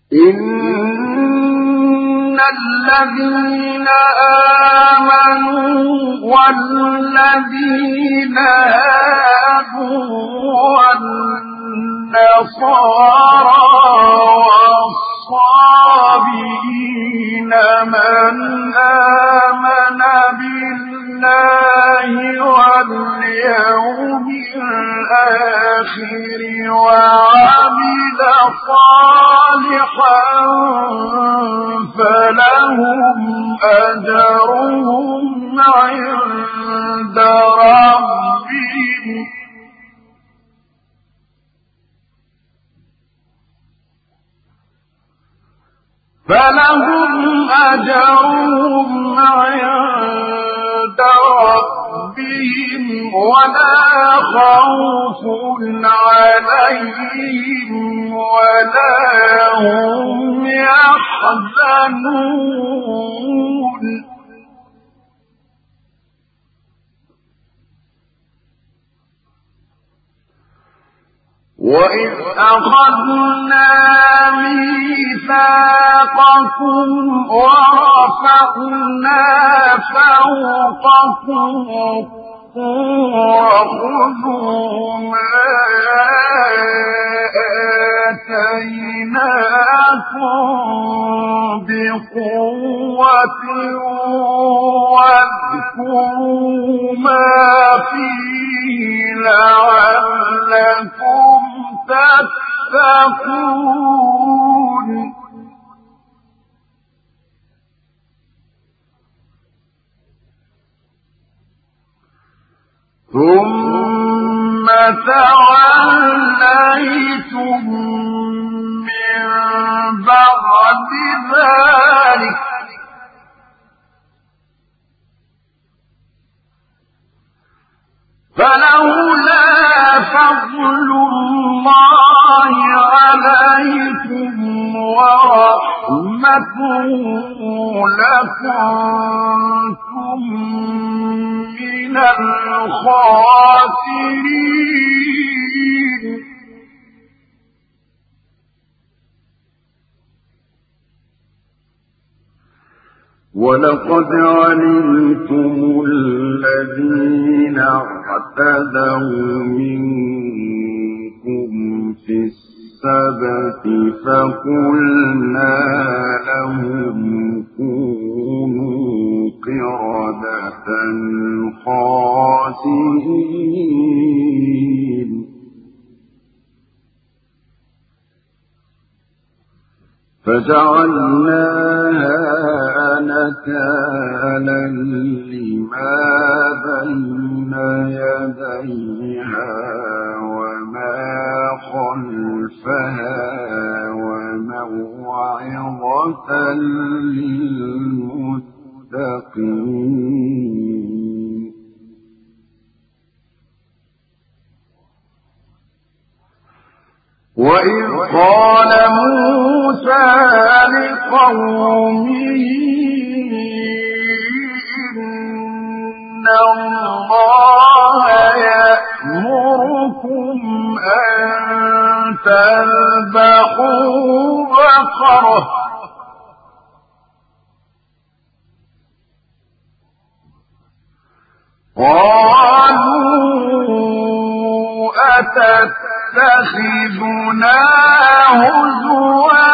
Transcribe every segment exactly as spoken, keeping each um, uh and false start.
إن الذين آمنوا والذين هادوا والنصارى والصابئين من آمن بالله واليوم الآخر وعمل صالحا فلهم أجرهم عند ربهم فلهم أجرهم عند ربهم ولا خوف عليهم ولا هم يحزنون وإذ أخذنا ميثاقكم ورفعنا فوقكم الطور خذوا ما آتيناكم بقوة واذكروا ما فيه لعلكم تتقون ثم توليتم من بعد ذلك فلولا فضل الله عليكم ورحمته لكنتم من الخاسرين ولقد علمتم الذين اعتدوا منكم في السبت فقلنا لهم كونوا قردة خاسئين فجعلناها نكالا لما بين يديها وما خلفها وموعظة للمتقين وإذ قال موسى لقومه إن الله يأمركم أن تذبحوا بقرة قالوا أتتخذنا هزوا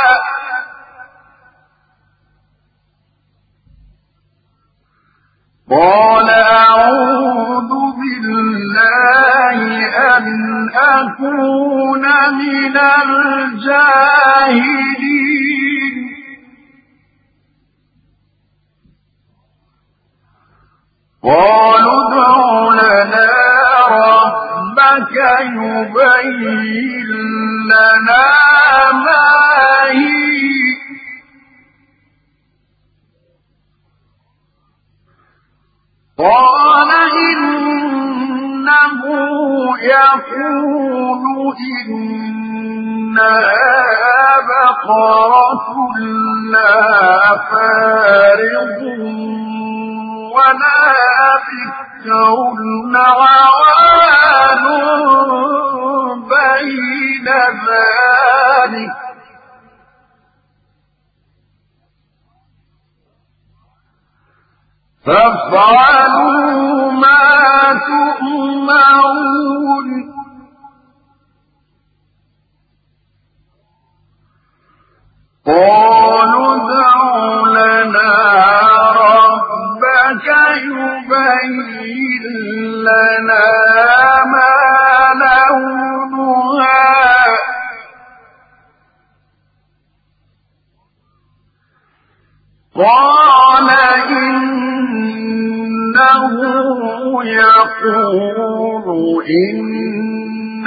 قال أعوذ بالله أن أكون من الجاهلين قالوا ادع لنا ربك يبين لنا ما هي قال إنه يقول إنها بقرة لا فارض ولا بكر عوان بين ذلك فافعلوا ما تؤمرون قالوا ادع لنا ربك يبين لنا ما لونها قال إنه يقول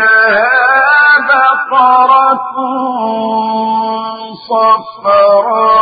إنها بقرة صفراء